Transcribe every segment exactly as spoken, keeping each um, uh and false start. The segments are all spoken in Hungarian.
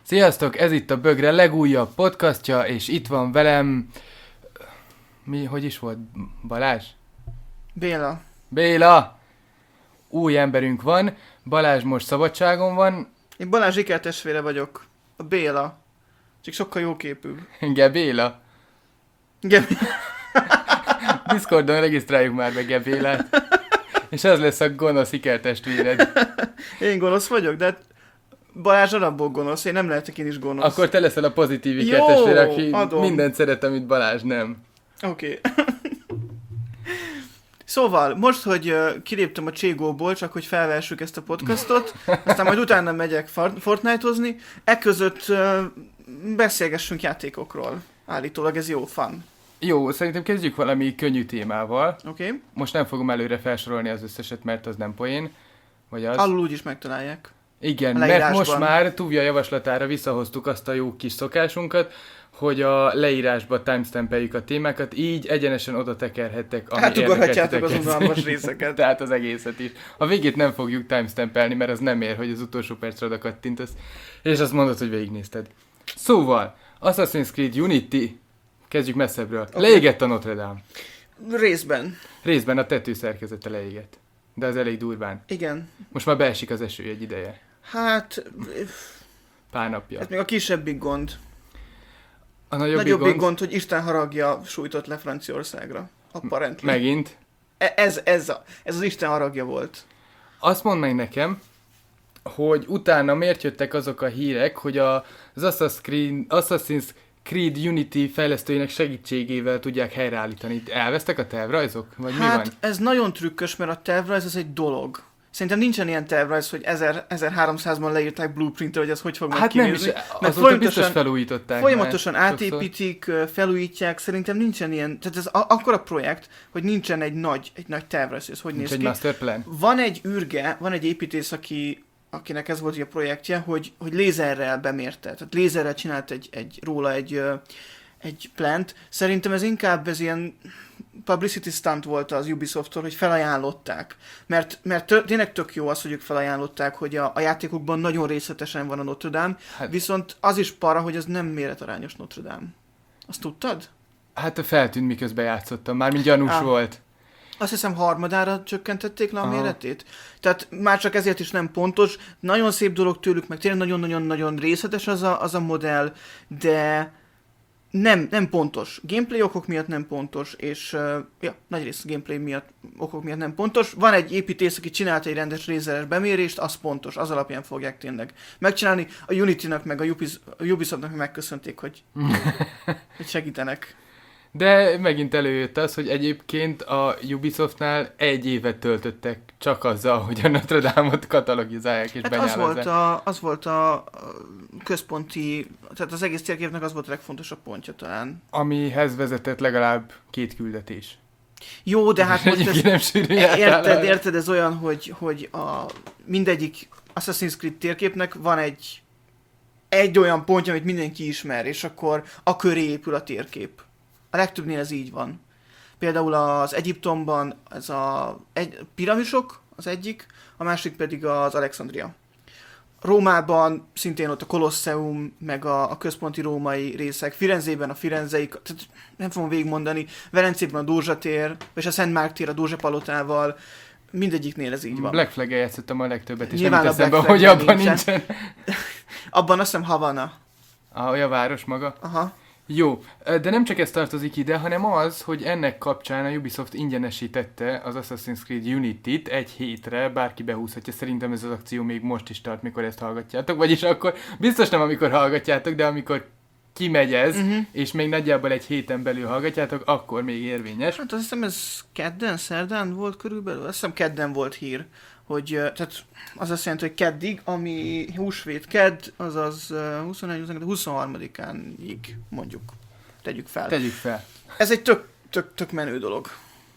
Sziasztok, ez itt a Bögre legújabb podcastja, és itt van velem... Mi, hogy is volt? Balázs? Béla. Béla! Új emberünk van, Balázs most szabadságon van. Én Balázs ikertestvére vagyok. A Béla. Csak sokkal jóképűbb. Gebéla. Gebéla. Discordon regisztráljuk már be Gebélát. És ez lesz a gonosz ikertestvéred. Én gonosz vagyok, de Balázs alapból gonosz, én nem lehetek én is gonosz. Akkor te leszel a pozitív ikertestvér, aki adom. mindent szeret, amit Balázs nem. Oké. Okay. Szóval, most, hogy uh, kiléptem a Cségóból, csak hogy felvessük ezt a podcastot, aztán majd utána megyek Fortnite-ozni, ekközött uh, beszélgessünk játékokról. Állítólag ez jó, fun. Jó, szerintem kezdjük valami könnyű témával. Oké. Okay. Most nem fogom előre felsorolni az összeset, mert az nem poén. Vagy az? Alul úgyis megtalálják. Igen, mert most már Tuvia javaslatára visszahoztuk azt a jó kis szokásunkat, hogy a leírásba timestampeljük a témákat, így egyenesen oda tekerhettek, ami hát ugorhatjátok az érdekel unalmas részeket. Tehát az egészet is. A végét nem fogjuk timestampelni, mert az nem ér, hogy az utolsó percre oda kattintasz. És azt mondod, hogy végignézted. Szóval, Assassin's Creed Unity, kezdjük messzebbről. Okay. Leégett a Notre Dame. Részben. Részben a tetőszerkezete leégett. De az elég durván. Igen. Most már beesik az eső egy ideje. Hát... Pár napja. Ez még a kisebbik gond. A nagyobbik, nagyobbik gond... gond, hogy Isten haragja sújtott le Franciaországra. Apparently. Megint. E- ez, ez, a, ez az Isten haragja volt. Azt mondd meg nekem, hogy utána miért jöttek azok a hírek, hogy a, az Assassin's Creed, Assassin's Creed Unity fejlesztőinek segítségével tudják helyreállítani. Elvesztek a tervrajzok? Vagy hát mi van? Ez nagyon trükkös, mert a tervrajz az egy dolog. Szerintem nincsen ilyen tervrajz, hogy ezerháromszázban leírták blueprintre, hogy ez hogy fog hát kinézni. Hát nem is, azóta biztos felújították. Folyamatosan átépítik, sokszor. Felújítják, szerintem nincsen ilyen, tehát ez a- akkora projekt, hogy nincsen egy nagy, egy nagy tervrajz, hogy ez hogy Nincs néz egy ki. masterplan. Van egy űrge, van egy építész, aki, akinek ez volt a projektje, hogy, hogy lézerrel bemérte, tehát lézerrel csinált egy, egy, róla egy, egy plant. Szerintem ez inkább ez ilyen publicity stunt volt az Ubisofttól, hogy felajánlották. Mert, mert tő, tényleg tök jó az, hogy ők felajánlották, hogy a, a játékokban nagyon részletesen van a Notre Dame, hát, viszont az is para, hogy az nem méretarányos Notre Dame. Azt tudtad? Hát feltűnt, miközben játszottam, mármint gyanús ah. volt. Azt hiszem harmadára csökkentették le a Aha. méretét. Tehát már csak ezért is nem pontos. Nagyon szép dolog tőlük, meg tényleg nagyon-nagyon-nagyon részletes az a, az a modell, de nem, nem pontos. Gameplay okok miatt nem pontos, és uh, ja, nagyrészt gameplay miatt, okok miatt nem pontos. Van egy építész, aki csinált egy rendes lézeres bemérést, az pontos, az alapján fogják tényleg megcsinálni. A Unity-nak meg a, Ubis, a Ubisoftnak megköszönték, hogy, hogy segítenek. De megint előjött az, hogy egyébként a Ubisoftnál egy évet töltöttek csak azzal, hogy a Notre Dame-ot katalogizálják és hát benyálazzák. Az volt, a, az volt a központi, tehát az egész térképnek az volt a legfontosabb pontja talán. Amihez vezetett legalább két küldetés. Jó, de hát most ez, nem sűrű érted, érted, ez olyan, hogy, hogy a mindegyik Assassin's Creed térképnek van egy, egy olyan pontja, amit mindenki ismer, és akkor a köré épül a térkép. A legtöbbnél ez így van. Például az Egyiptomban ez a egy, piramisok az egyik, a másik pedig az Alexandria. Rómában szintén ott a Kolosseum, meg a, a központi római részek, Firenzében a firenzei, tehát nem fogom végigmondani, Velencében a Dózsa tér, és a Szent Márk tér a Dózsa palotával, mindegyiknél ez így van. Black Flag-el játszottam a legtöbbet, és nyilván nem a eszembe, hogy abban nincsen. nincsen. Abban azt hiszem Havana. A, a város maga? Aha. Jó, de nem csak ez tartozik ide, hanem az, hogy ennek kapcsán a Ubisoft ingyenesítette az Assassin's Creed Unity-t egy hétre, bárki behúzhatja. Szerintem ez az akció még most is tart, mikor ezt hallgatjátok. Vagyis akkor, biztos nem amikor hallgatjátok, de amikor kimegy ez, uh-huh. és még nagyjából egy héten belül hallgatjátok, akkor még érvényes. Hát azt hiszem ez kedden, szerdán volt körülbelül? Azt hiszem kedden volt hír, hogy, tehát az azt jelenti, hogy keddig, ami húsvét kedd, azaz huszonegy, huszonkettő, huszonharmadikánig mondjuk, tegyük fel. Tegyük fel. Ez egy tök, tök, tök menő dolog.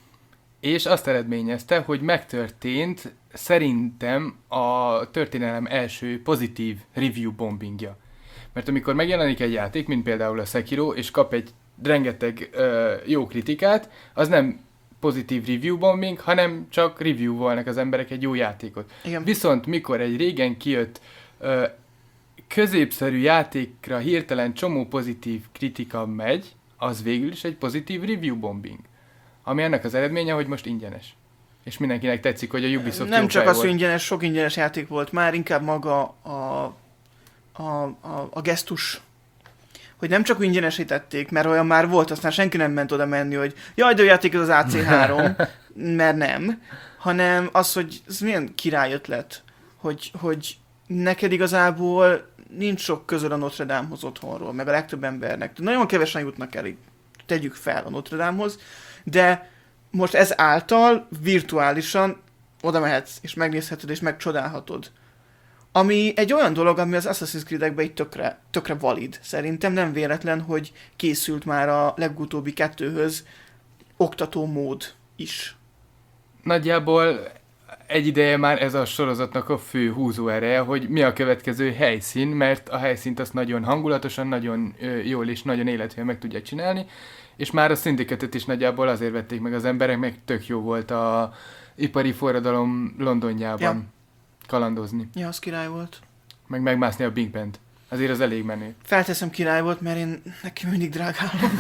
És azt eredményezte, hogy megtörtént szerintem a történelem első pozitív review bombingja. Mert amikor megjelenik egy játék, mint például a Sekiro, és kap egy rengeteg ö, jó kritikát, az nem pozitív review bombing, hanem csak review-volnak az emberek egy jó játékot. Igen. Viszont mikor egy régen kijött ö, középszerű játékra hirtelen csomó pozitív kritika megy, az végül is egy pozitív review bombing. Ami ennek az eredménye, hogy most ingyenes. És mindenkinek tetszik, hogy a Ubisoft Nem jó csak fej az, hogy volt. ingyenes, sok ingyenes játék volt már, inkább maga a, a, a, a gesztus. Hogy nem csak ingyenesítették, mert olyan már volt, aztán senki nem ment oda menni, hogy jaj, de a játék ez az á cé három, mert nem. Hanem az, hogy ez milyen királyötlet, hogy, hogy neked igazából nincs sok közöl a Notre Damehoz otthonról, meg a legtöbb embernek. Nagyon kevesen jutnak el, így tegyük fel a Notre Damehoz, de most ez által virtuálisan oda mehetsz, és megnézheted, és megcsodálhatod. Ami egy olyan dolog, ami az Assassin's Creed-ekben így tökre, tökre valid. Szerintem nem véletlen, hogy készült már a legutóbbi kettőhöz oktató mód is. Nagyjából egy ideje már ez a sorozatnak a fő húzóereje, hogy mi a következő helyszín, mert a helyszínt azt nagyon hangulatosan, nagyon ö, jól és nagyon élethűen meg tudják csinálni, és már a Syndicate-et is nagyjából azért vették meg az emberek, meg tök jó volt a ipari forradalom Londonjában ja. kalandozni. Ja, az király volt. Meg megmászni a Big Bent. Azért az elég menő. Felteszem, király volt, mert én neki mindig drágálom.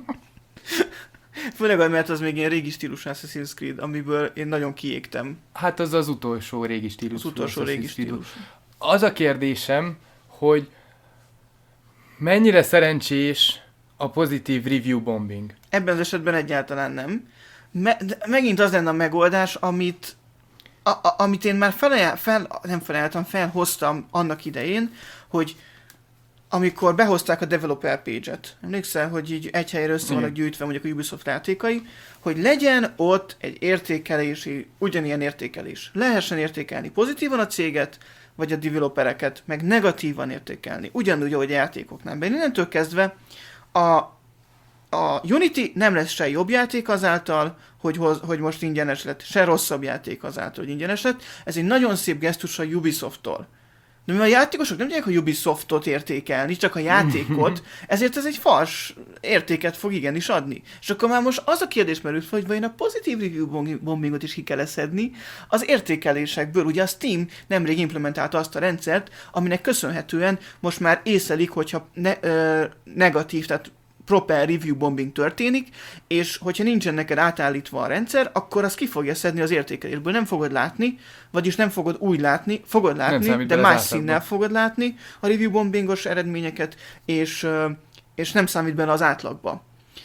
Főleg, mert az még ilyen régi stílusú Assassin's Creed, amiből én nagyon kiégtem. Hát az az utolsó régi stílusú. Az utolsó régi stílus. Az a kérdésem, hogy mennyire szerencsés a pozitív review bombing? Ebben az esetben egyáltalán nem. Me- de megint az lenne a megoldás, amit, a- a- amit én már felajánl- fel, nem felajánlottam, felhoztam annak idején, hogy amikor behozták a developer page-et, emlékszel, hogy így egy helyre össze vannak gyűjtve mondjuk a Ubisoft játékai, hogy legyen ott egy értékelési, ugyanilyen értékelés. Lehessen értékelni pozitívan a céget, vagy a developereket, meg negatívan értékelni. Ugyanúgy, ahogy a játékoknál. De innentől kezdve a, a Unity nem lesz se jobb játék azáltal, hogy, hoz, hogy most ingyenes lett, se rosszabb játék azáltal, hogy ingyenes lett. Ez egy nagyon szép gesztus a Ubisofttól. De mivel a játékosok nem tudják a Ubisoftot értékelni, csak a játékot, ezért ez egy fals értéket fog igenis adni. És akkor már most az a kérdés merült fel, hogy vajon a pozitív review bombingot is ki kell szedni az értékelésekből. Ugye a Steam nemrég implementálta azt a rendszert, aminek köszönhetően most már észlelik, hogyha ne, ö, negatív, tehát proper review bombing történik, és hogyha nincsen neked átállítva a rendszer, akkor az ki fogja szedni az értékelésből. Nem fogod látni, vagyis nem fogod úgy látni, fogod látni, de más színnel fogod látni a review bombingos eredményeket, és, és nem számít bele az átlagba.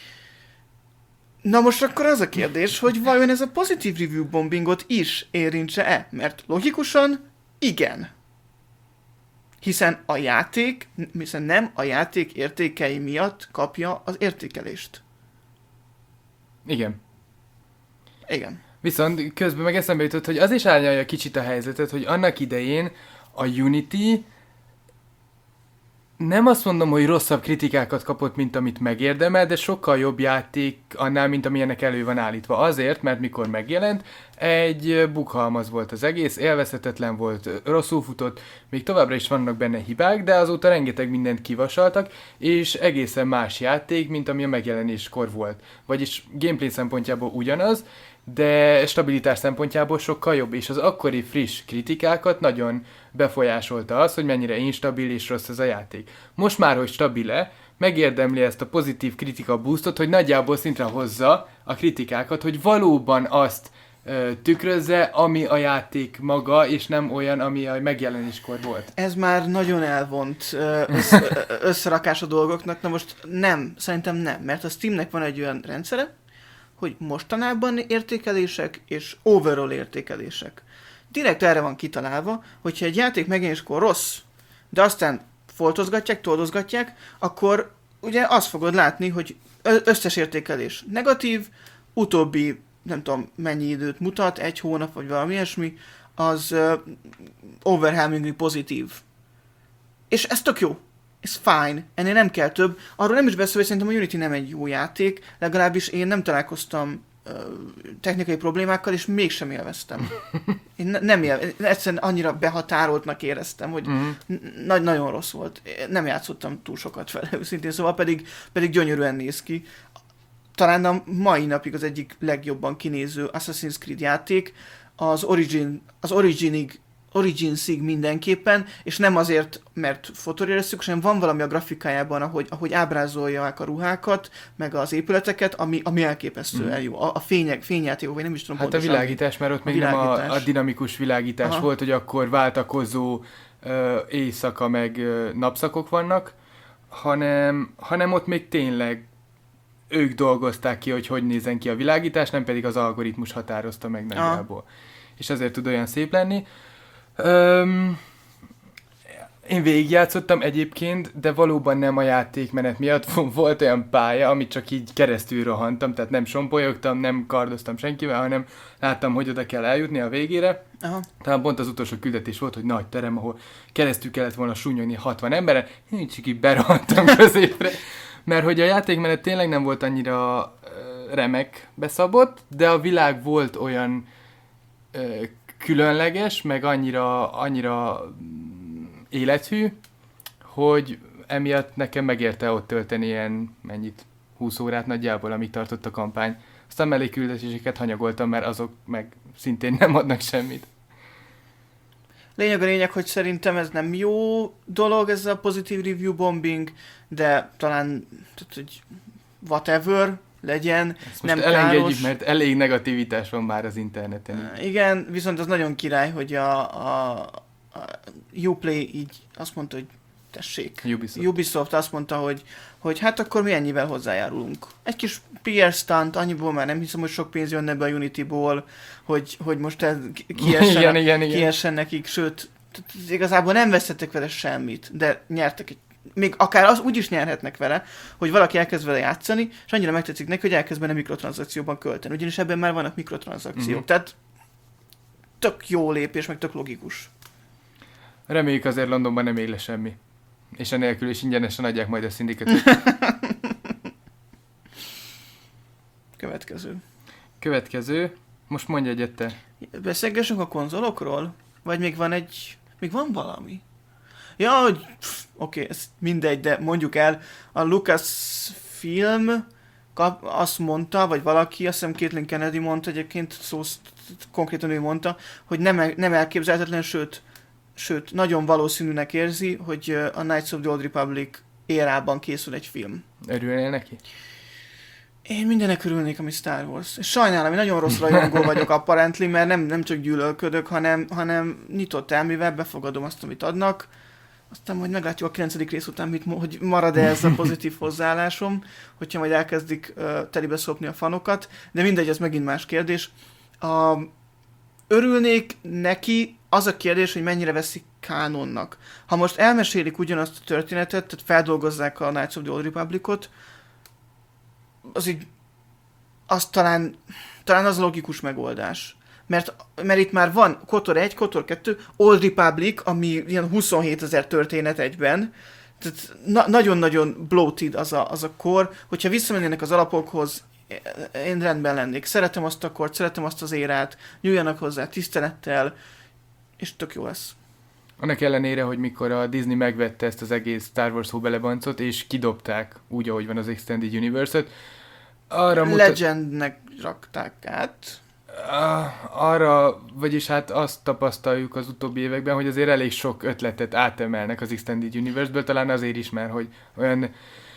Na most akkor az a kérdés, hogy vajon ez a pozitív review bombingot is érintse-e? Mert logikusan igen. Hiszen a játék, hiszen nem a játék értékei miatt kapja az értékelést. Igen. Igen. Viszont közben meg eszembe jutott, hogy az is árnyalja kicsit a helyzetet, hogy annak idején a Unity nem azt mondom, hogy rosszabb kritikákat kapott, mint amit megérdemel, de sokkal jobb játék annál, mint amilyenek elő van állítva. Azért, mert mikor megjelent, egy bughalmaz volt az egész, élvezhetetlen volt, rosszul futott, még továbbra is vannak benne hibák, de azóta rengeteg mindent kivasaltak, és egészen más játék, mint ami a megjelenéskor volt. Vagyis gameplay szempontjából ugyanaz, de stabilitás szempontjából sokkal jobb, és az akkori friss kritikákat nagyon befolyásolta az, hogy mennyire instabil és rossz ez a játék. Most már, hogy stabil-e, megérdemli ezt a pozitív kritika boostot, hogy nagyjából szintre hozza a kritikákat, hogy valóban azt ö, tükrözze, ami a játék maga, és nem olyan, ami a megjelenéskor volt. Ez már nagyon elvont ö, össz, összerakás a dolgoknak. Na most nem, szerintem nem, mert a Steamnek van egy olyan rendszere, hogy mostanában értékelések és overall értékelések. Direkt erre van kitalálva, hogyha egy játék megjelenéskor rossz, de aztán foltozgatják, toldozgatják, akkor ugye azt fogod látni, hogy összes értékelés negatív, utóbbi nem tudom mennyi időt mutat, egy hónap vagy valami ilyesmi, az uh, overwhelmingly pozitív. És ez tök jó. Ez fine, ennél nem kell több. Arról nem is beszél, hogy szerintem a Unity nem egy jó játék, legalábbis én nem találkoztam uh, technikai problémákkal, és mégsem élveztem. Én ne, nem élveztem, egyszerűen annyira behatároltnak éreztem, hogy uh-huh. n- nagyon rossz volt. Nem játszottam túl sokat vele, őszintén, szóval pedig, pedig gyönyörűen néz ki. Talán a mai napig az egyik legjobban kinéző Assassin's Creed játék, az, Origin, az Originig Originsig mindenképpen, és nem azért, mert fotorealisztikus, hanem van valami a grafikájában, ahogy, ahogy ábrázolják a ruhákat, meg az épületeket, ami, ami elképesztően mm. jó. A, a fények, fényjátékok, vagy nem is tudom hát pontosan. a világítás, mert ott még nem a, a dinamikus világítás Aha. volt, hogy akkor váltakozó ö, éjszaka meg ö, napszakok vannak, hanem, hanem ott még tényleg ők dolgozták ki, hogy hogy nézen ki a világítás, nem pedig az algoritmus határozta meg nagyjából. Aha. És ezért tud olyan szép lenni. Öm, én végigjátszottam egyébként, de valóban nem a játékmenet miatt. Volt olyan pálya, amit csak így keresztül rohantam, tehát nem sompolyogtam, nem kardoztam senkivel, hanem láttam, hogy oda kell eljutni a végére. Aha. Talán pont az utolsó küldetés volt, hogy nagy terem, ahol keresztül kellett volna súnyogni hatvan emberen, én csak így berohantam középre. Mert hogy a játékmenet tényleg nem volt annyira uh, remek beszabott, de a világ volt olyan uh, különleges, meg annyira, annyira élethű, hogy emiatt nekem megérte ott tölteni ilyen, mennyit, húsz órát nagyjából, amíg tartott a kampány. Aztán mellékküldetéseket hanyagoltam, mert azok meg szintén nem adnak semmit. Lényeg a lényeg, hogy szerintem ez nem jó dolog, ez a pozitív review bombing, de talán, tehát, hogy whatever legyen, ezt nem most elengedjük, káros. mert elég negativitás van már az interneten. Igen, viszont az nagyon király, hogy a, a, a Uplay így azt mondta, hogy tessék. Ubisoft. Ubisoft azt mondta, hogy, hogy hát akkor mi ennyivel hozzájárulunk. Egy kis pé er stunt, annyiból már nem hiszem, hogy sok pénz jönne be a Unityból, hogy, hogy most ez kiessen, igen, igen, igen. kiessen nekik, sőt, igazából nem vesztettek vele semmit, de nyertek egy, még akár az úgy is nyerhetnek vele, hogy valaki elkezd vele játszani, és annyira megtetszik neki, hogy elkezd benne mikrotranszakcióban költeni. Ugyanis ebben már vannak mikrotranszakciók. Mm-hmm. Tehát tök jó lépés, meg tök logikus. Reméljük azért Londonban nem él le semmi. És enélkül is ingyenesen adják majd a szindikatot. Következő. Következő. Most mondj egyet te. Beszélgessünk a konzolokról? Vagy még van egy... Még van valami? Ja, hogy... Oké, okay, ez mindegy, de mondjuk el. A Lucasfilm kap, azt mondta, vagy valaki, azt hiszem Caitlin Kennedy mondta egyébként, szó konkrétan ő mondta, hogy nem, nem elképzelhetetlen, sőt, sőt, nagyon valószínűnek érzi, hogy a Knights of the Old Republic érában készül egy film. Örülnél neki? Én mindenek örülnék, ami Star Wars. És sajnálom, én nagyon rossz rajongó vagyok apparently, mert nem, nem csak gyűlölködök, hanem, hanem nyitott elmével befogadom azt, amit adnak. Aztán majd meglátjuk a kilencedik rész után, mit, hogy marad-e ez a pozitív hozzáállásom, hogyha majd elkezdik uh, telibe szopni a fanokat. De mindegy, ez megint más kérdés. Uh, örülnék neki, az a kérdés, hogy mennyire veszik kánonnak. Ha most elmesélik ugyanazt a történetet, tehát feldolgozzák a Knights of the Old Republicot, az így, az talán, talán az a logikus megoldás. Mert, mert itt már van kotor egy, kotor kettő, Old Republic, ami ilyen huszonhétezer történet egyben, tehát na- nagyon-nagyon bloated az a, az a kor, hogyha visszamennének az alapokhoz, én rendben lennék. Szeretem azt a kort, szeretem azt az érát, nyúljanak hozzá tisztelettel, és tök jó lesz. Annak ellenére, hogy mikor a Disney megvette ezt az egész Star Wars hóbelebancot, és kidobták úgy, ahogy van az Extended Universe-et, arra mutat... Legendnek rakták át. Arra, vagyis hát azt tapasztaljuk az utóbbi években, hogy azért elég sok ötletet átemelnek az Extended Universe-ből, talán azért is, mert hogy olyan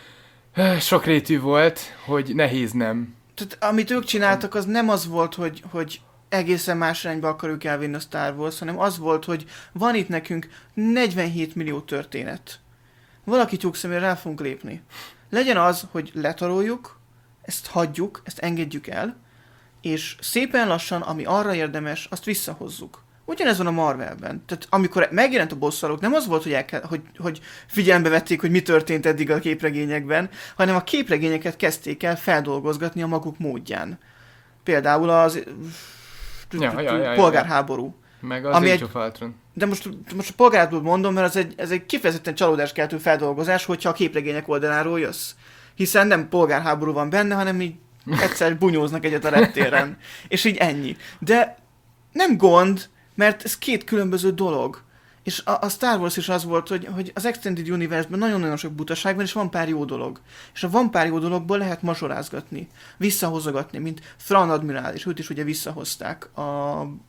sokrétű volt, hogy nehéz nem. Tehát amit ők csináltak, az nem az volt, hogy, hogy egészen más irányba akarjuk elvinni a Star Wars, hanem az volt, hogy van itt nekünk negyvenhét millió történet. Valaki tyúkszemére rá fogunk lépni. Legyen az, hogy letaroljuk, ezt hagyjuk, ezt engedjük el, és szépen lassan, ami arra érdemes, azt visszahozzuk. Ugyanez van a Marvelben. Tehát amikor megjelent a bosszalók, nem az volt, hogy, kell, hogy, hogy figyelembe vették, hogy mi történt eddig a képregényekben, hanem a képregényeket kezdték el feldolgozgatni a maguk módján. Például az ja, ja, ja, polgárháború. Meg az Age of Ultron. De most, most a polgárháborút mondom, mert az egy, ez egy kifejezetten csalódáskeltő feldolgozás, hogyha a képregények oldaláról jössz. Hiszen nem polgárháború van benne, hanem így egyszer bunyóznak egyet a reptéren. És így ennyi. De nem gond, mert ez két különböző dolog. És a, a Star Wars is az volt, hogy, hogy az Extended Universe-ben nagyon-nagyon sok butaság van, és van pár jó dolog. És a van pár jó dologból lehet mazsolázgatni, visszahozogatni, mint Thrawn Admiral, és őt is ugye visszahozták a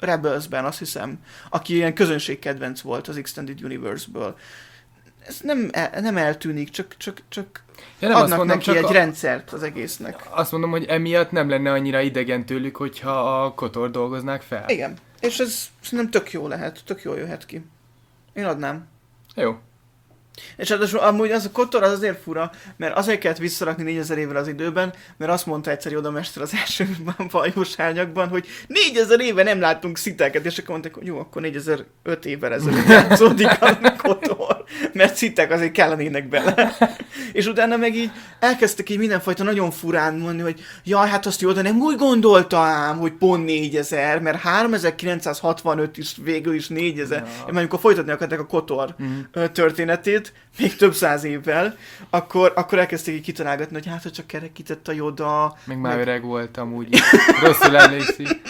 Rebelsben, azt hiszem, aki ilyen közönségkedvenc volt az Extended Universe-ből. Ez nem, el, nem eltűnik, csak, csak, csak ja, nem adnak mondom, neki csak egy a... rendszert az egésznek. Azt mondom, hogy emiatt nem lenne annyira idegen tőlük, hogyha a Kotor dolgoznák fel. Igen, és ez szerintem tök jó lehet, tök jól jöhet ki. Én adnám. Jó. És hát amúgy az a Kotor az azért fura, mert azért kellett visszarakni négyezer évvel az időben, mert azt mondta egyszer Yoda mester az első bajós árnyakban, hogy négyezer éve nem láttunk sziteket, és akkor mondták, hogy jó, akkor négyezer-öt évvel ezelőtt játszódik a Kotor, mert szitek azért kellenének bele. És utána meg így elkezdtek így mindenfajta nagyon furán mondani, hogy jaj, hát azt Yoda nem úgy gondolta ám, hogy pont négyezer, mert háromezer-kilencszázhatvanöt is végül is négyezer. Ja. Amikor folytatni akarták a Kotor mm. történetét, még több száz évvel, akkor, akkor elkezdték így kitalálgatni, hogy hát, hogy csak kerekített a Yoda. Még már meg... öreg voltam, úgy rosszul emlékszik.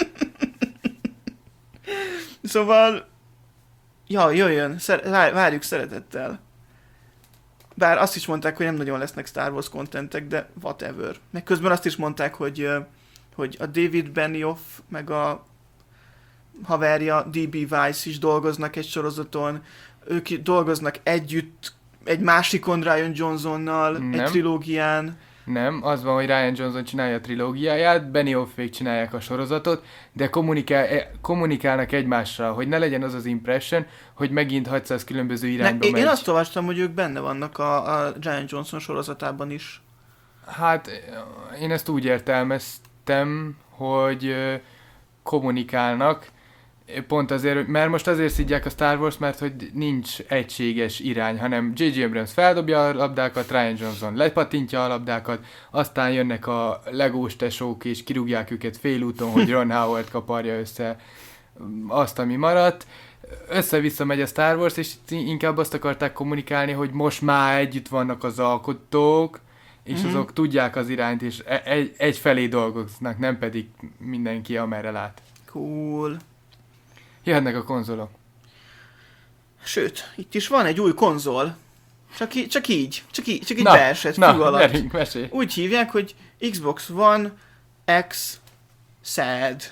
Szóval, ja, jöjjön, szer- várjuk szeretettel. Bár azt is mondták, hogy nem nagyon lesznek Star Wars contentek, de whatever. Meg közben azt is mondták, hogy, hogy a David Benioff, meg a haverja dé bé Weiss is dolgoznak egy sorozaton, ők dolgoznak együtt egy másikon Rian Johnsonnal, nem. egy trilógián. Nem, az van, hogy Rian Johnson csinálja a trilógiáját, Benioffék csinálják a sorozatot, de kommunikál, kommunikálnak egymással, hogy ne legyen az az impression, hogy megint hatszáz különböző irányba ne, megy. Én azt olvastam, hogy ők benne vannak a, a Rian Johnson sorozatában is. Hát én ezt úgy értelmeztem, hogy kommunikálnak, pont azért, mert most azért szidják a Star Wars, mert hogy nincs egységes irány, hanem dzsé dzsé Abrams feldobja a labdákat, Rian Johnson lepatintja a labdákat, aztán jönnek a legós tesók és kirúgják őket félúton, hogy Ron Howard kaparja össze azt, ami maradt. Össze-vissza megy a Star Wars, és inkább azt akarták kommunikálni, hogy most már együtt vannak az alkotók, és mm-hmm. azok tudják az irányt, és egy, egy felé dolgoznak, nem pedig mindenki amerre lát. Cool. Jöhetnek a konzolok. Sőt, itt is van egy új konzol. Csak, í- csak így, csak így, csak így na, beesett na, fű alatt. Merünk, mesélj. Úgy hívják, hogy Xbox One X Sad.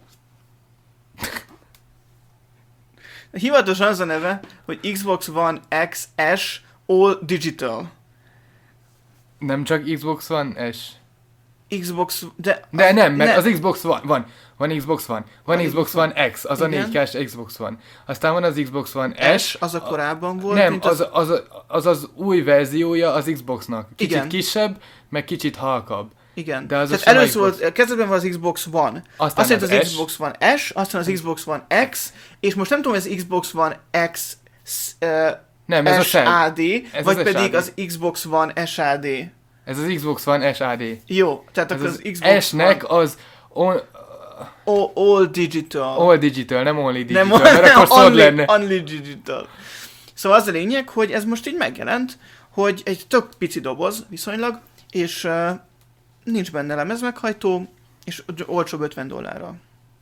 Hivatosan az a neve, hogy Xbox One X S All Digital. Nem csak Xbox One S. Xbox... De, de az, nem, mert ne. az Xbox One van. Van Xbox One. Van Xbox One X, az igen. A négy kás Xbox One. Aztán van az Xbox One S. S, az a korábban volt. Nem, mint az, az, az, az az új verziója az Xboxnak. Kicsit igen. kisebb, meg kicsit halkabb. Igen. De az tehát először volt, kezdetben van az Xbox One, aztán, aztán az, az S. Xbox One S, aztán az Xbox One X, és most nem tudom, hogy az Xbox One X uh, nem, ez es á dé, ez vagy az pedig es á dé. Az Xbox One es á dé. Ez az Xbox One es á dé. Jó, tehát ez akkor az, az Xbox S-nek One... az... On, all, all digital. All digital, nem only digital, nem, mert nem, akkor szod only, lenne. Only digital. Szóval az a lényeg, hogy ez most így megjelent, hogy egy tök pici doboz viszonylag, és uh, nincs benne lemezmeghajtó, és olcsóbb ötven dollárra.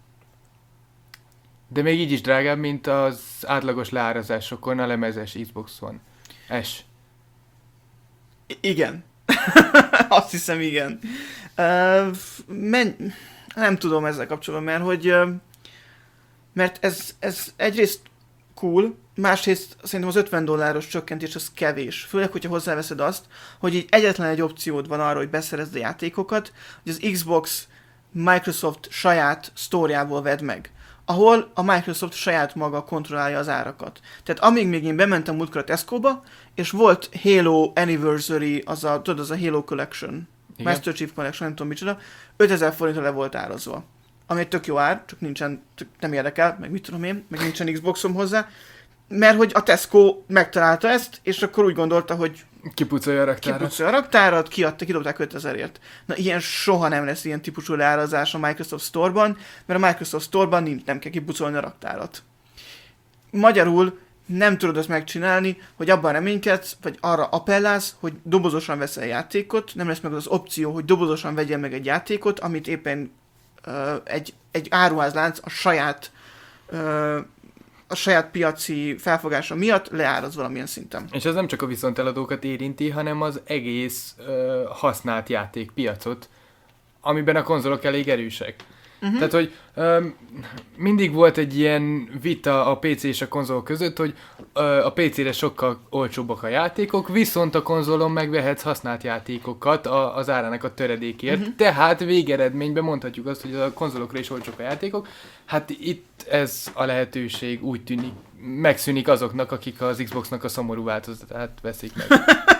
De még így is drágább, mint az átlagos leárazásokon a lemezes Xbox One S. I- igen. Azt hiszem, igen. Uh, men- nem tudom ezzel kapcsolatban, mert hogy uh, mert ez, ez egyrészt cool, másrészt szerintem az ötven dolláros csökkentés az kevés. Főleg, hogyha hozzáveszed azt, hogy így egyetlen egy opciód van arra, hogy beszerezd a játékokat, hogy az Xbox Microsoft saját sztóriából vedd meg, ahol a Microsoft saját maga kontrollálja az árakat. Tehát amíg még én bementem múltkor a Tesco-ba, és volt Halo Anniversary, az a, tudod, az a Halo Collection, igen. Master Chief Collection, nem tudom micsoda, ötezer forintra le volt árazva. Ami egy tök jó ár, csak nincsen, csak nem érdekel, meg mit tudom én, meg nincsen Xboxom hozzá, mert hogy a Tesco megtalálta ezt, és akkor úgy gondolta, hogy kipucolja a raktárat. Kipucolja a raktárat, kiadta, kidobták ötezerért. Na ilyen soha nem lesz ilyen típusú leárazás a Microsoft Store-ban, mert a Microsoft Store-ban nincs, nem kell kipucolni a raktárat. Magyarul nem tudod azt megcsinálni, hogy abban reménykedsz, vagy arra appellálsz, hogy dobozosan veszel játékot, nem lesz meg az opció, hogy dobozosan vegyél meg egy játékot, amit éppen uh, egy, egy áruházlánc a saját uh, a saját piaci felfogása miatt leáraz valamilyen szinten. És ez nem csak a viszonteladókat érinti, hanem az egész uh, használt játékpiacot, amiben a konzolok elég erősek. Uh-huh. Tehát, hogy um, mindig volt egy ilyen vita a pé cé és a konzol között, hogy uh, a pé cére sokkal olcsóbbak a játékok, viszont a konzolon megvehetsz használt játékokat a, az árának a töredékért. Uh-huh. Tehát végeredményben mondhatjuk azt, hogy a konzolokra is olcsók a játékok. Hát itt ez a lehetőség úgy tűnik, megszűnik azoknak, akik az Xboxnak a szomorú változatát veszik meg.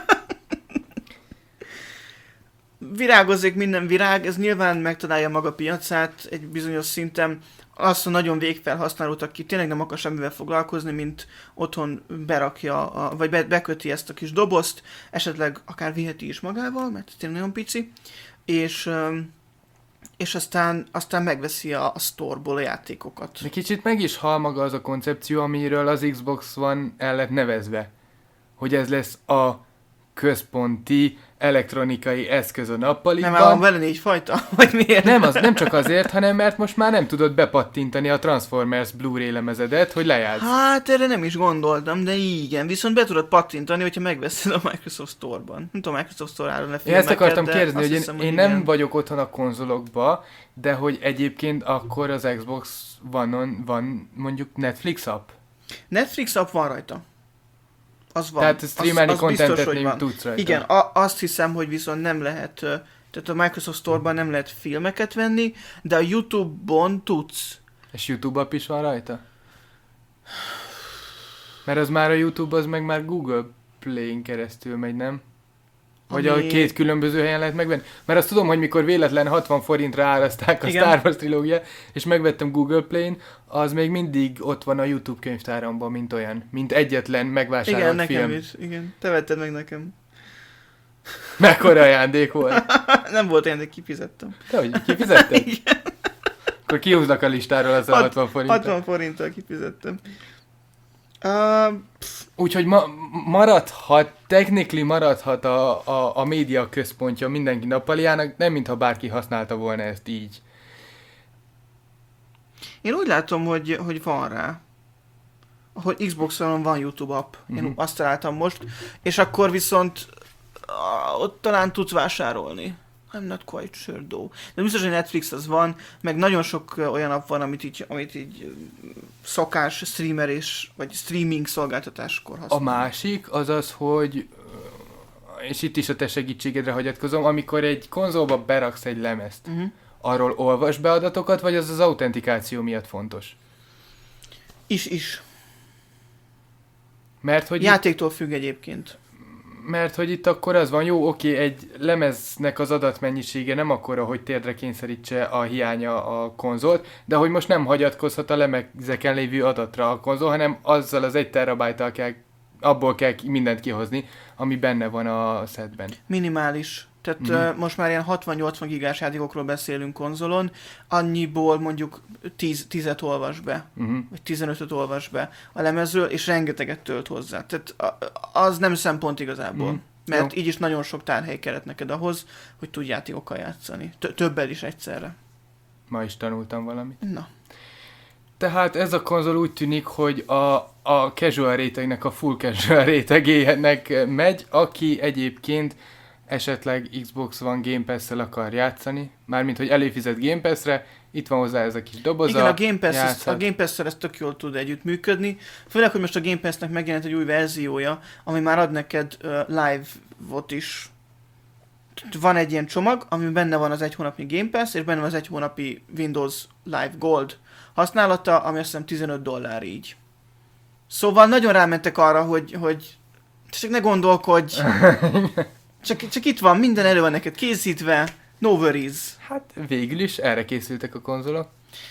Virágozik minden virág, ez nyilván megtalálja maga piacát egy bizonyos szinten. Azt a nagyon végfelhasználót, aki tényleg nem akar semmivel foglalkozni, mint otthon berakja, a, vagy be, beköti ezt a kis dobozt, esetleg akár viheti is magával, mert tényleg nagyon pici, és, és aztán, aztán megveszi a, a store-ból a játékokat. De kicsit meg is hal maga az a koncepció, amiről az Xbox One el lett nevezve, hogy ez lesz a központi elektronikai eszköz a nappaliban. Nem, van vele négy fajta? Vagy miért? Nem, az nem csak azért, hanem mert most már nem tudod bepattintani a Transformers Blu-ray lemezedet, hogy lejátsz. Hát erre nem is gondoltam, de igen. Viszont be tudod pattintani, hogyha megveszed a Microsoft Store-ban. Nem tudom, a Microsoft Store áron a filmeket, én ezt akartam kérdezni, hogy én, hiszem, én nem vagyok otthon a konzolokba, de hogy egyébként akkor az Xbox One-on van mondjuk Netflix app? Netflix app van rajta. Az van. Tehát streamelni az, az contentet még tudsz rajta. Igen, a, azt hiszem, hogy viszont nem lehet, tehát a Microsoft Store-ban nem lehet filmeket venni, de a YouTube-on tudsz. És YouTube app is van rajta? Mert az már a YouTube, az meg már Google Play-n keresztül megy, nem? Vagy ami... a két különböző helyen lehet megvenni. Mert azt tudom, hogy mikor véletlen hatvan forintra áraszták a igen. Star Wars trilógiát, és megvettem Google Play-n, az még mindig ott van a YouTube könyvtáramban, mint olyan, mint egyetlen megvásárolt igen, film. Igen, nekem is. Igen, te vetted meg nekem. Mekkora ajándék volt? Nem volt ajándék, kifizettem. Te hogy, kifizetted? Igen. Akkor kihúznak a listáról az a hatvan forinttal. hatvan forinttal kifizettem. Uh, Úgyhogy ma, maradhat, technically maradhat a, a, a média központja mindenki nappaliának, nem mintha bárki használta volna ezt így. Én úgy látom, hogy, hogy van rá. Hogy Xbox-on van YouTube app. Én uh-huh. azt találtam most. És akkor viszont uh, ott talán tudsz vásárolni. I'm not quite sure though. De biztos, hogy Netflix az van, meg nagyon sok olyan app van, amit így, amit így szokás streamer és, vagy streaming szolgáltatáskor használ. A másik az az, hogy, és itt is a te segítségedre hagyatkozom, amikor egy konzolba beraksz egy lemezt, uh-huh. arról olvas be adatokat, vagy az az autentikáció miatt fontos? Is, is. Mert hogy játéktól függ egyébként. Mert hogy itt akkor az van, jó, oké, egy lemeznek az adatmennyisége nem akkora, hogy térdre kényszerítse a hiánya a konzolt, de hogy most nem hagyatkozhat a lemezeken lévő adatra a konzol, hanem azzal az egy terabájttal kell, abból kell mindent kihozni, ami benne van a setben. Minimális. Tehát mm. uh, most már ilyen hatvan-nyolcvan gigás játékokról beszélünk konzolon, annyiból mondjuk tízet olvas be, mm-hmm. vagy tizenötöt olvas be a lemezről, és rengeteget tölt hozzá. Tehát az nem szempont igazából. Mm. Mert jó. Így is nagyon sok tárhely kellett neked ahhoz, hogy tudj játékokkal játszani. Többel is egyszerre. Ma is tanultam valamit. Na. Tehát ez a konzol úgy tűnik, hogy a, a casual rétegnek a full casual rétegének megy, aki egyébként esetleg Xbox One Game Pass-szel akar játszani, mármint, hogy előfizet Game Pass-re, itt van hozzá ez a kis doboza. Igen, a Game, Pass, a Game Pass-szel ez tök jól tud együtt működni, főleg, hogy most a Game Pass-nek megjelent egy új verziója, ami már ad neked uh, live-ot is. Van egy ilyen csomag, ami benne van az egy hónapnyi Game Pass, és benne van az egy hónapi Windows Live Gold használata, ami azt hiszem tizenöt dollár így. Szóval nagyon rámentek arra, hogy, hogy csak ne gondolkodj, csak, csak itt van, minden elő van neked készítve, no worries. Hát végül is erre készültek a konzolok.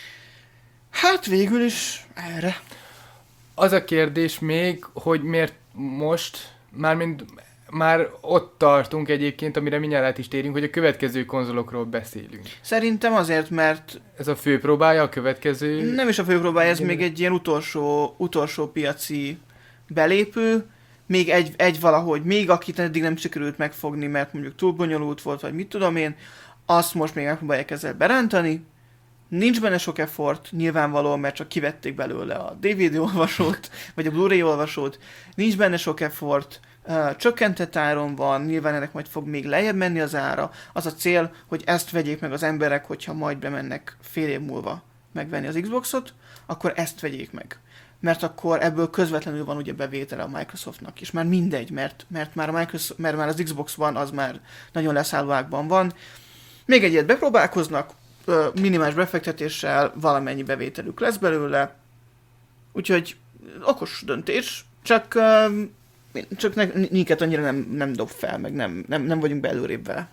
Hát végül is erre. Az a kérdés még, hogy miért most, mármint már ott tartunk egyébként, amire mindjárt át is térünk, hogy a következő konzolokról beszélünk. Szerintem azért, mert... Ez a fő próbája, a következő... Nem is a fő próbája, ez még egy ilyen utolsó, utolsó piaci belépő, még egy, egy valahogy, még akit eddig nem sikerült megfogni, mert mondjuk túl bonyolult volt, vagy mit tudom én, azt most még megpróbálják ezzel berántani. Nincs benne sok effort, nyilvánvalóan, mert csak kivették belőle a dé vé dé olvasót, vagy a Blu-ray olvasót. Nincs benne sok effort, uh, csökkentett áron van, nyilván ennek majd fog még lejjebb menni az ára. Az a cél, hogy ezt vegyék meg az emberek, hogyha majd bemennek fél év múlva megvenni az Xboxot, akkor ezt vegyék meg. Mert akkor ebből közvetlenül van ugye bevétele a Microsoftnak is. Már mindegy, mert, mert, már, a Microsoft, mert már az Xbox One az már nagyon leszállóákban van. Még egy ilyet bepróbálkoznak, minimális befektetéssel valamennyi bevételük lesz belőle. Úgyhogy okos döntés, csak, csak ne, minket annyira nem, nem dob fel, meg nem, nem, nem vagyunk belőrébb vele.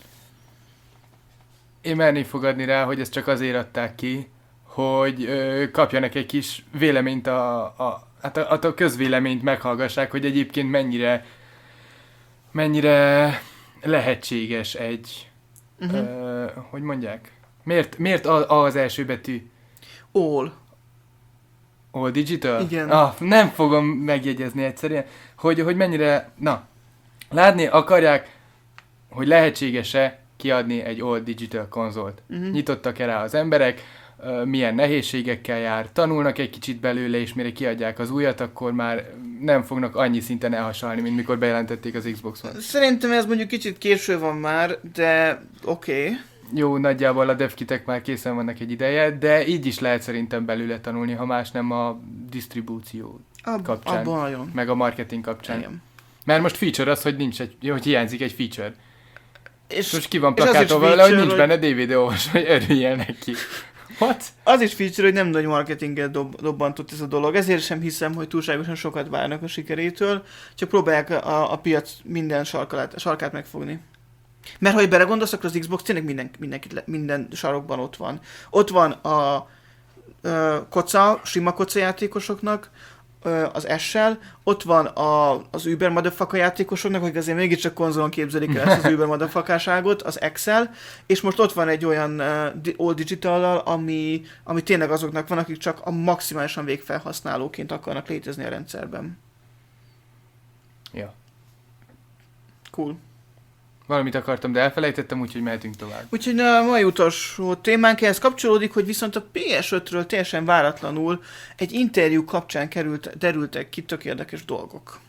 Én mernék fogadni rá, hogy ezt csak azért adták ki, hogy ö, kapjanak egy kis véleményt, a, a, hát a, a közvéleményt meghallgassák, hogy egyébként mennyire, mennyire lehetséges egy, uh-huh. ö, hogy mondják? Miért, miért a, a az első betű? All. All digital? Igen. Ah, nem fogom megjegyezni egyszerűen, hogy, hogy mennyire, na, látni akarják, hogy lehetséges-e kiadni egy all digital konzolt. Uh-huh. Nyitottak-e rá az emberek, milyen nehézségekkel jár, tanulnak egy kicsit belőle, és mire kiadják az újat, akkor már nem fognak annyi szinten elhasalni, mint mikor bejelentették az Xbox One. Szerintem ez mondjuk kicsit késő van már, de oké. Okay. Jó, nagyjából a devkitek már készen vannak egy ideje, de így is lehet szerintem belőle tanulni, ha más nem a disztribúció Ab, kapcsán, abban nagyon. meg a marketing kapcsán. Igen. Mert most feature az, hogy nincs egy, hogy hiányzik egy feature. És, most ki van és plakátolva vele, hogy nincs benne dé vé dé olvasó, hogy örüljél neki. What? Az is feature, hogy nem nagy marketinget dob, dobbantott ez a dolog, ezért sem hiszem, hogy túlságosan sokat várnak a sikerétől, csak próbálják a, a piac minden sarkát, sarkát megfogni. Mert ha belegondolsz, akkor az Xbox tényleg minden, mindenkit, minden sarokban ott van. Ott van a, a koca, sima koca játékosoknak, az S-sel, ott van a, az Uber motherfucker játékosoknak, hogy azért mégiscsak konzolon képzelik el ezt az Uber motherfuckerságot, az Excel, és most ott van egy olyan uh, All Digital-lal, ami, ami tényleg azoknak van, akik csak a maximálisan végfelhasználóként akarnak létezni a rendszerben. Ja. Cool. Valamit akartam, de elfelejtettem, úgyhogy mehetünk tovább. Úgyhogy a mai utolsó témánk ehhez kapcsolódik, hogy viszont a pé es ötről teljesen váratlanul egy interjú kapcsán került, derültek ki tök érdekes dolgok.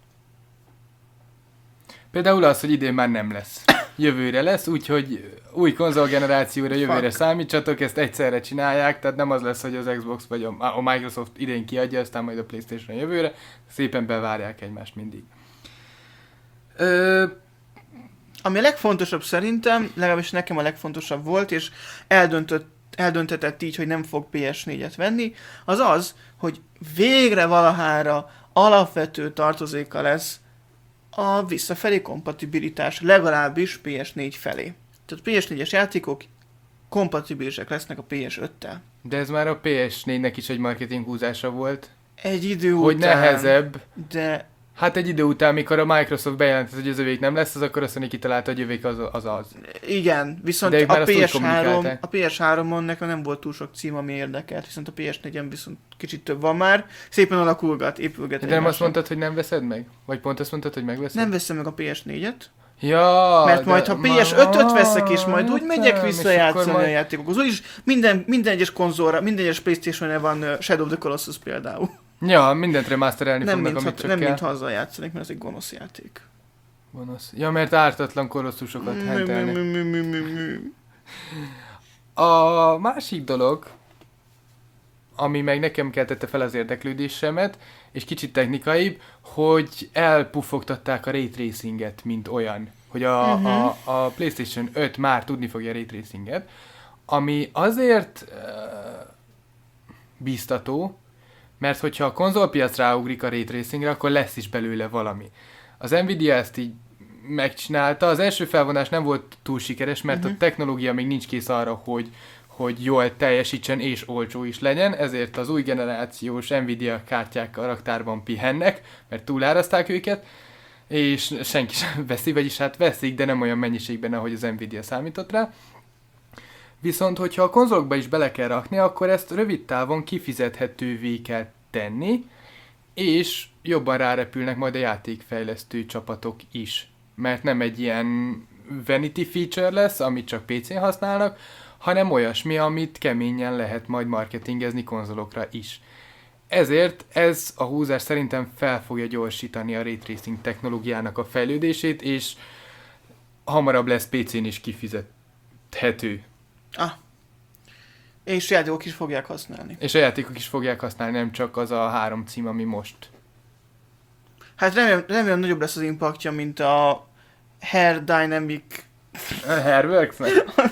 Például az, hogy idén már nem lesz. Jövőre lesz, úgyhogy új konzolgenerációra jövőre Fuck. Számítsatok, ezt egyszerre csinálják, tehát nem az lesz, hogy az Xbox vagy a, a Microsoft idén kiadja, aztán majd a PlayStation jövőre, szépen bevárják egymást mindig. Ö... Ami a legfontosabb szerintem, legalábbis nekem a legfontosabb volt, és eldöntött, eldöntetett így, hogy nem fog pé es négyet venni, az az, hogy végre valahára alapvető tartozéka lesz a visszafelé kompatibilitás, legalábbis pé es négy felé. Tehát pé es négyes játékok kompatibilisek lesznek a pé es öttel. De ez már a pé es négynek is egy marketing húzása volt. Egy idő hogy után... nehezebb. De... Hát egy idő után, mikor a Microsoft bejelentett, hogy az övék nem lesz, az akkor azt mondja, kitalálta, hogy jövők az az. az. Igen, viszont a pé es három, a pé es háromon nekem nem volt túl sok cím, ami érdekelt, viszont a pé es négyen viszont kicsit több van már. Szépen alakulgat, épülget. De nem azt mondtad, hogy nem veszed meg? Vagy pont azt mondtad, hogy megveszed? Nem veszem meg a pé es négyet. Ja, mert majd, ha pé es ötöt veszek, és majd úgy megyek nem, vissza játszani majd... a játékokhoz. Úgyis minden, minden egyes konzolra, minden egyes PlayStation-re van Shadow of the Colossus például. Ja, mindent remasterelni nem fognak, mint, amit csak nem kell. mint ha azzal játszanék, mert ez egy gonosz játék. Gonosz. Ja, mert ártatlan kolosszusokat hentelnek. Mű, mű, mű, mű, mű. A másik dolog, ami meg nekem keltette fel az érdeklődésemet, és kicsit technikaibb, hogy elpuffogtatták a Ray Tracinget, mint olyan. Hogy a, uh-huh. a, a PlayStation öt már tudni fogja a Ray Tracinget, ami azért uh, bíztató, mert hogyha a konzolpiac ráugrik a Ray Tracingre, akkor lesz is belőle valami. Az Nvidia ezt így megcsinálta, az első felvonás nem volt túl sikeres, mert uh-huh. a technológia még nincs kész arra, hogy, hogy jól teljesítsen és olcsó is legyen, ezért az új generációs Nvidia kártyák a raktárban pihennek, mert túláraszták őket, és senki sem veszi, vagyis hát veszik, de nem olyan mennyiségben, ahogy az Nvidia számított rá. Viszont, hogyha a konzolokba is bele kell rakni, akkor ezt rövid távon kifizethetővé kell tenni, és jobban rárepülnek majd a játékfejlesztő csapatok is. Mert nem egy ilyen vanity feature lesz, amit csak pé cén használnak, hanem olyasmi, amit keményen lehet majd marketingezni konzolokra is. ezért ez a húzás szerintem fel fogja gyorsítani a Ray Tracing technológiának a fejlődését, és hamarabb lesz pé cén is kifizethető. Ah. És játékok is fogják használni. És a játékok is fogják használni, nem csak az a három cím, ami most. Hát remélem, remélem nagyobb lesz az impaktja, mint a Hair Dynamic... A Hairworks-nek?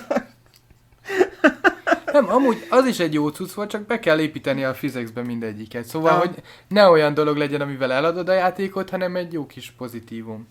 Nem, amúgy az is egy jó cucc volt, csak be kell építeni a physicsbe mindegyiket. Szóval, Ah. hogy ne olyan dolog legyen, amivel eladod a játékot, hanem egy jó kis pozitívum.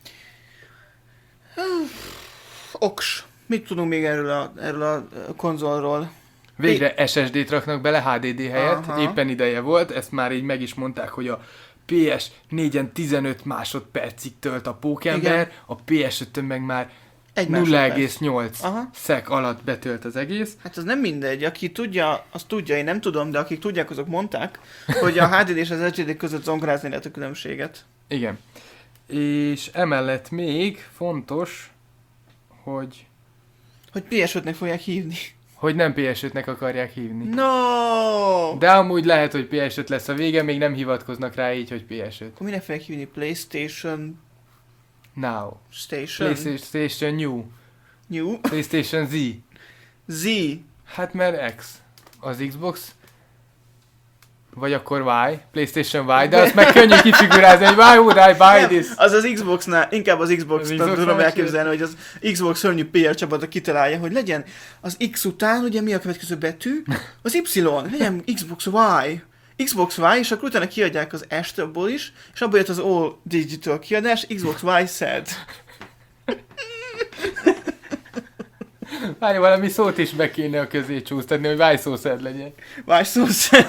Oks. Mit tudunk még erről a, erről a konzolról? Végre es es dét raknak bele há dé dé helyett, Aha. éppen ideje volt, ezt már így meg is mondták, hogy a pé es négyen tizenöt másodpercig tölt a pókember, Igen. a pé es ötön meg már Egy nulla másodperc. egész nyolc Aha. szek alatt betölt az egész. Hát az nem mindegy, aki tudja, azt tudja, én nem tudom, de akik tudják, azok mondták, hogy a há dé dé és az es dé dé között zongorázni lehet a különbséget. Igen. És emellett még fontos, hogy, Hogy pé es ötnek fogják hívni. hogy nem pé es ötnek akarják hívni. No! De amúgy lehet, hogy pé es öt lesz a vége, még nem hivatkoznak rá így, hogy pé es öt. Akkor minek fogják hívni? PlayStation Now. Station? PlayStation New. New? PlayStation Z. Z. Hát mert X. Az Xbox. Vagy akkor Y. PlayStation Y, de azt meg könnyű kifigurázni, hogy why would I buy Nem, this? az az Xboxnál, inkább az Xbox, Az az Xbox tudom más elképzelni, hogy az Xbox szörnyű pé er csapata kitalálja, hogy legyen az X után, ugye mi a következő betű? Az Y, legyen Xbox Y. Xbox Y, és akkor utána kiadják az S-t abból is, és abból jött az All Digital kiadás, Xbox Y Sad. Várj, valami szót is be kéne a közé csúsztatni, hogy Y szószed legyen. Y so sad.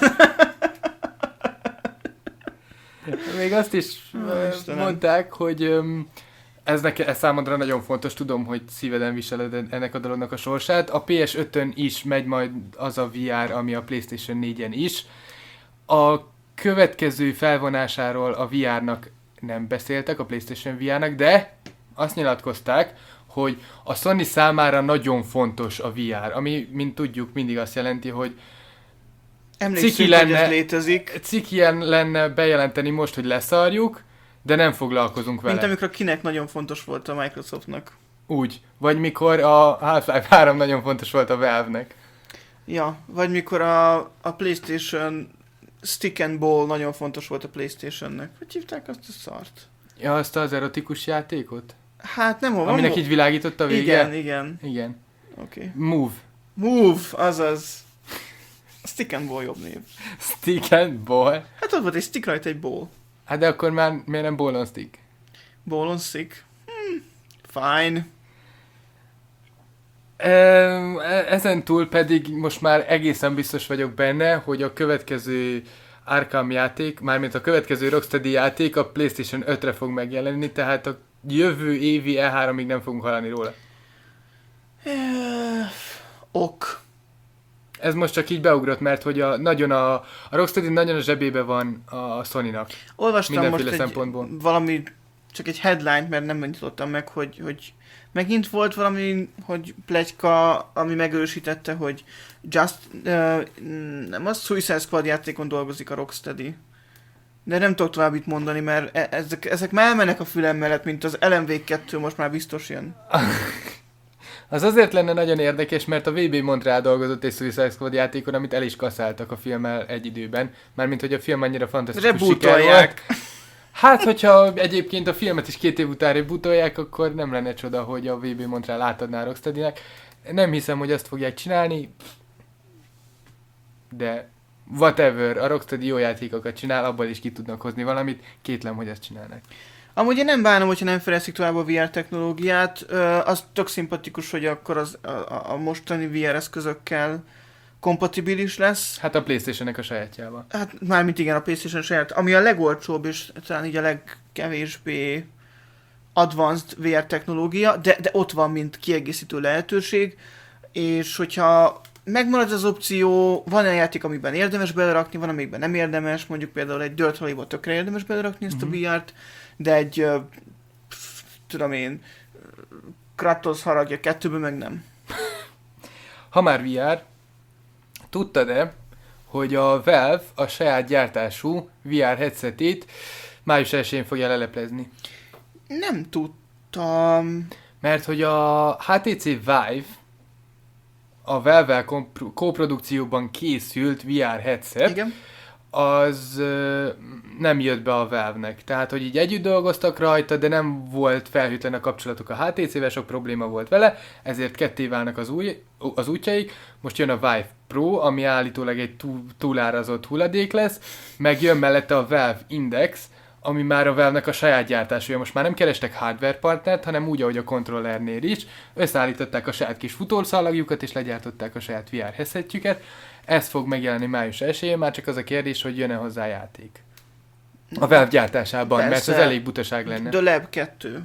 Még azt is Ó, ö, Istenem. mondták, hogy öm, ez, neke, ez számodra nagyon fontos, tudom, hogy szíveden viseled ennek a dolognak a sorsát. A pé es ötön is megy majd az a vé er, ami a PlayStation négyen is. A következő felvonásáról a vé er-nak nem beszéltek, a PlayStation vé er-nek, de azt nyilatkozták, hogy a Sony számára nagyon fontos a vé er, ami, mint tudjuk, mindig azt jelenti, hogy Emlékszünk, Ciki hogy lenne- ez létezik. ciki ilyen lenne bejelenteni most, hogy leszarjuk, de nem foglalkozunk vele. Mint amikor kinek nagyon fontos volt a Microsoftnak. Úgy. Vagy mikor a Half-Life három nagyon fontos volt a Valve-nek. Ja, vagy mikor a, a PlayStation Stick and Ball nagyon fontos volt a PlayStationnek. Hogy hívták azt a szart? Ja, azt az erotikus játékot? Hát nem hol. Aminek van- így világított a vége? Igen, igen. Igen. Oké. Okay. Move. Move, azaz. A Stick and Ball jobb név. Stick and ball. Hát ott volt egy stick rajta egy ball. Hát de akkor már miért nem ball on stick? Ball on stick. Hmm, fine. Ehm, e- Ezen túl pedig most már egészen biztos vagyok benne, hogy a következő Arkham játék, mármint a következő Rocksteady játék a PlayStation ötre fog megjelenni, tehát a jövő évi E háromig nem fogunk hallani róla. Eh, Ok. Ez most csak így beugrott, mert hogy a, nagyon a, a Rocksteady nagyon a zsebébe van a Sony-nak. Olvastam most Mindenféle egy, szempontból. valami, csak egy headline, mert nem nyitottam meg, hogy, hogy megint volt valami, hogy pletyka, ami megerősítette, hogy Just, uh, nem az Suicide Squad játékon dolgozik a Rocksteady. De nem tudok tovább itt mondani, mert e- ezek, ezek már elmennek a fülem mellett, mint az Alan Wake kettő most már biztos jön. Az azért lenne nagyon érdekes, mert a vé bé Montreal dolgozott egy Suicide Squad játékon, amit el is kaszáltak a filmmel egy időben. Mármint, hogy a film annyira fantasztikus siker volt. Rebootolják. Hát, hogyha egyébként a filmet is két év után rebootolják, akkor nem lenne csoda, hogy a vé bé Montreal átadná a Rocksteadynek. Nem hiszem, hogy ezt fogják csinálni, de whatever, a Rocksteady jó játékokat csinál, abból is ki tudnak hozni valamit, kétlem, hogy ezt csinálnak. Amúgy én nem bánom, hogyha nem fejlesztik tovább a vé er technológiát. Ö, az tök szimpatikus, hogy akkor az, a, a- a mostani vé er eszközökkel kompatibilis lesz. Hát a PlayStation-nek a sajátjával. Hát mármint igen, a PlayStation saját, ami a legolcsóbb és talán így a legkevésbé advanced vé er technológia, de, de ott van, mint kiegészítő lehetőség, és hogyha megmarad az opció, van egy játék, amiben érdemes belerakni, van, amikben nem érdemes, mondjuk például egy Dirt Rally-ba tökre érdemes belerakni ezt Mhm. a vé er-t, de egy, ö, pff, tudom én, Kratos haragja kettőben meg nem. Ha már vé er, tudtad-e, hogy a Valve a saját gyártású vé er headsetét május elsején fogja leleplezni. Nem tudtam. Mert hogy a há té cé Vive a Valve-vel komp- kóprodukcióban készült vé er headset, Igen. az ö, nem jött be a Valve-nek. Tehát, hogy így együtt dolgoztak rajta, de nem volt felhűtlen a kapcsolatuk a há té cével, sok probléma volt vele, ezért ketté válnak az, új, az útjaik. Most jön a Vive Pro, ami állítólag egy túl, túlárazott hulladék lesz, meg jön mellette a Valve Index, ami már a Valve-nek a saját gyártásúja. Most már nem kerestek hardware partnert, hanem úgy, ahogy a kontrollernél is. Összeállították a saját kis futószalagjukat, és legyártották a saját vé er headsetjüket. Ez fog megjelenni május elsején, már csak az a kérdés, hogy jön-e hozzá játék. A Valve gyártásában, Persze. mert ez elég butaság lenne. The Lab kettő.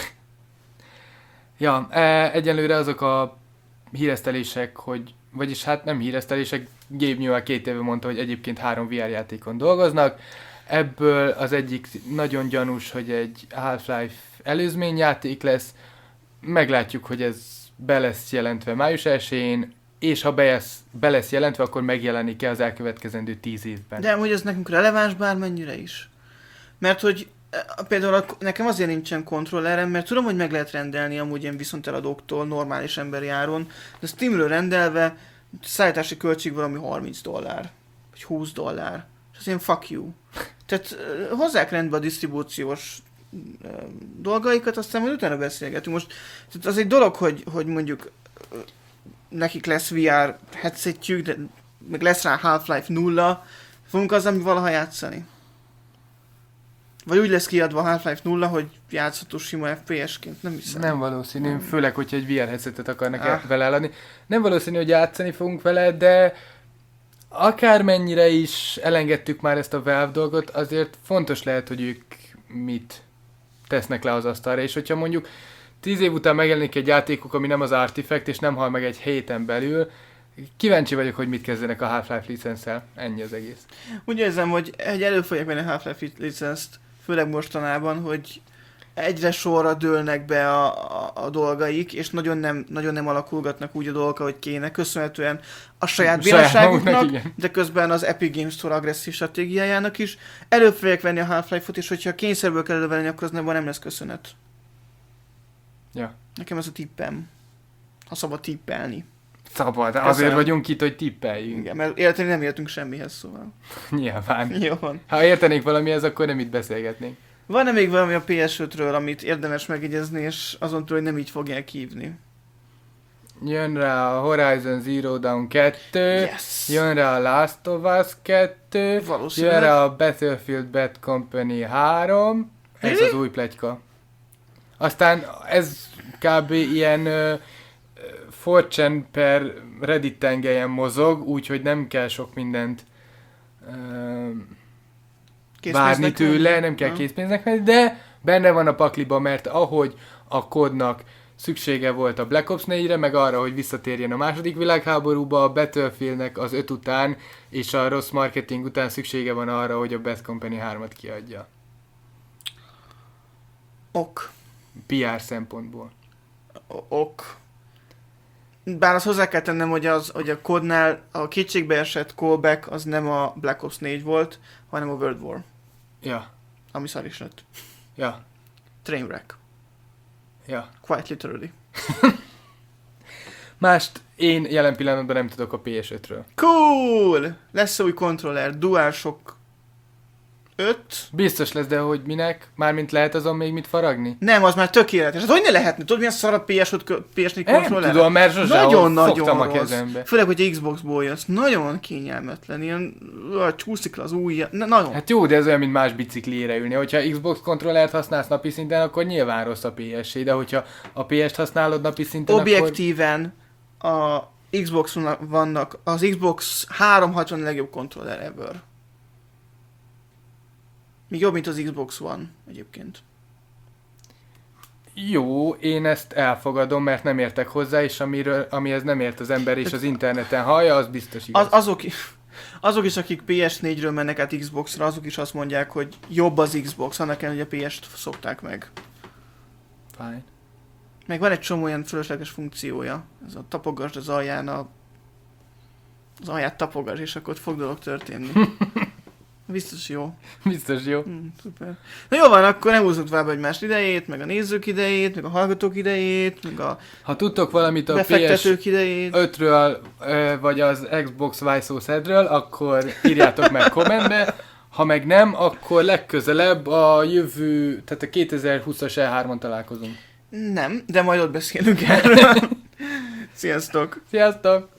Ja, e, egyenlőre azok a híresztelések, hogy, vagyis hát nem híresztelések, Gabe Newell két éve mondta, hogy egyébként három vé er játékon dolgoznak. Ebből az egyik nagyon gyanús, hogy egy Half-Life előzményjáték lesz. Meglátjuk, hogy ez be lesz jelentve május elsején, és ha be lesz, be lesz jelentve, akkor megjelenik-e az elkövetkezendő tíz évben. De hogy ez nekünk releváns bármennyire is. Mert hogy e, például a, nekem azért nincsen kontrollerem, mert tudom, hogy meg lehet rendelni amúgy ilyen viszonteladóktól normális emberi áron, de Steamről rendelve szállítási költség valami harminc dollár, vagy húsz dollár. És az ilyen fuck you. Tehát e, hozzák rendbe a disztribúciós e, dolgaikat, aztán majd utána beszélgetünk. Most tehát az egy dolog, hogy, hogy mondjuk e, nekik lesz vé er headsetjük, de meg lesz rá Half-Life nulla, fogunk azzal mi valaha játszani. Vagy úgy lesz kiadva Half-Life nulla, hogy játszható sima ef pé es-ként, nem hiszem. Nem valószínű, Nem. főleg, hogyha egy vé er headsetet akarnak Ah. ah. vele eladni. Nem valószínű, hogy játszani fogunk vele, de akármennyire is elengedtük már ezt a Valve dolgot, azért fontos lehet, hogy ők mit tesznek le az asztalra, és hogyha mondjuk tíz év után megjelenik egy játékuk, ami nem az Artifact, és nem hal meg egy héten belül, kíváncsi vagyok, hogy mit kezdenek a Half-Life licenszel. Ennyi az egész. Úgy érzem, hogy egy elő fogják venni a Half-Life licenzt, főleg mostanában, hogy egyre sorra dőlnek be a, a, a dolgaik, és nagyon nem, nagyon nem alakulgatnak úgy a dolgok, ahogy kéne, köszönhetően a saját bíróságuknak, maguknak, de közben az Epic Games Store agresszív stratégiájának is. Elő fogják venni a Half-Life-ot, és hogyha kényszerből kell elővenni, akkor az nem lesz köszönet. Ja. Nekem ez a tippem. Ha szabad tippelni. Szabad, Köszönöm. azért vagyunk itt, hogy tippeljünk. Igen, mert érteni nem értünk semmihez, szóval. Nyilván. Jó van. Ha értenénk valamihez, akkor nem itt beszélgetnénk. Van-e még valami a pé es ötről, amit érdemes megjegyezni, és azon túl, hogy nem így fogják hívni? Jön rá a Horizon Zero Dawn kettő, Yes! jön rá a Last of Us kettő, Valószínűleg. jön rá a Battlefield Bad Company három, ez Mi? az új pletyka. Aztán ez kb. Ilyen uh, four chan per Reddit tengelyen mozog, úgyhogy nem kell sok mindent uh, várni Készpénznek tőle, venni? nem kell Ha. készpénznek venni, de benne van a pakliba, mert ahogy a kodnak szüksége volt a Black Ops négyre, meg arra, hogy visszatérjen a második világháborúba, a Battlefieldnek az öt után és a rossz marketing után szüksége van arra, hogy a Bad Company hármat kiadja. Ok. pé er szempontból. O- ok. Bár azt hozzá kell tennem, hogy, az, hogy a kodnál a kétségbeesett callback az nem a Black Ops négy volt, hanem a World War, Ja, ami szar is lett. ja, Trainwreck. ja. Quite literally. Mást én jelen pillanatban nem tudok a pé es ötről. Cool! Lesz új kontroller, DualShock öt. Biztos lesz, de hogy minek? Mármint lehet azon még mit faragni? Nem, az már tökéletes. Hát hogy ne lehetne? Tudod, milyen szar a pé es öt kö- pé es négy Nem kontroller? tudom, mert sosem Nagyon-nagyon fogtam a rossz. kezembe. Főleg, hogy Xboxból jössz. Nagyon kényelmetlen. Ilyen uh, csúszik le az ujja. Na, nagyon. Hát jó, de ez olyan, mint más biciklire ülni. Hogyha Xbox kontrollert használsz napi szinten, akkor nyilván rossz a pé es, de hogyha a pé est használod napi szinten, Objektíven a Xboxon vannak, az Xbox háromszázhatvan a legjobb kontroller ever. Még jobb, mint az Xbox One egyébként. akkor jó, én ezt elfogadom, mert nem értek hozzá, és amiről, amihez nem ért az ember és az interneten hallja, az biztos igaz. Az, azok, azok is, akik pé es négyről mennek át Xboxra, azok is azt mondják, hogy jobb az Xbox, annak ellenére, hogy a pé est szokták meg. Fine. Meg van egy csomó olyan fölösleges funkciója. Ez a tapogasd az alján a az alját tapogass, és akkor ott fog dolog történni. Biztos jó. Biztos jó. Hm, szuper. Na jó van, akkor nem húzzuk tovább egymás idejét, meg a nézők idejét, meg a hallgatók idejét, meg a Ha tudtok valamit a P S befektetők idejét. ötről, vagy az Xbox Vice-ről, akkor írjátok meg kommentbe. Ha meg nem, akkor legközelebb a jövő, tehát a kétezer-húszas E hármon találkozunk. Nem, de majd ott beszélünk erről. Sziasztok! Sziasztok!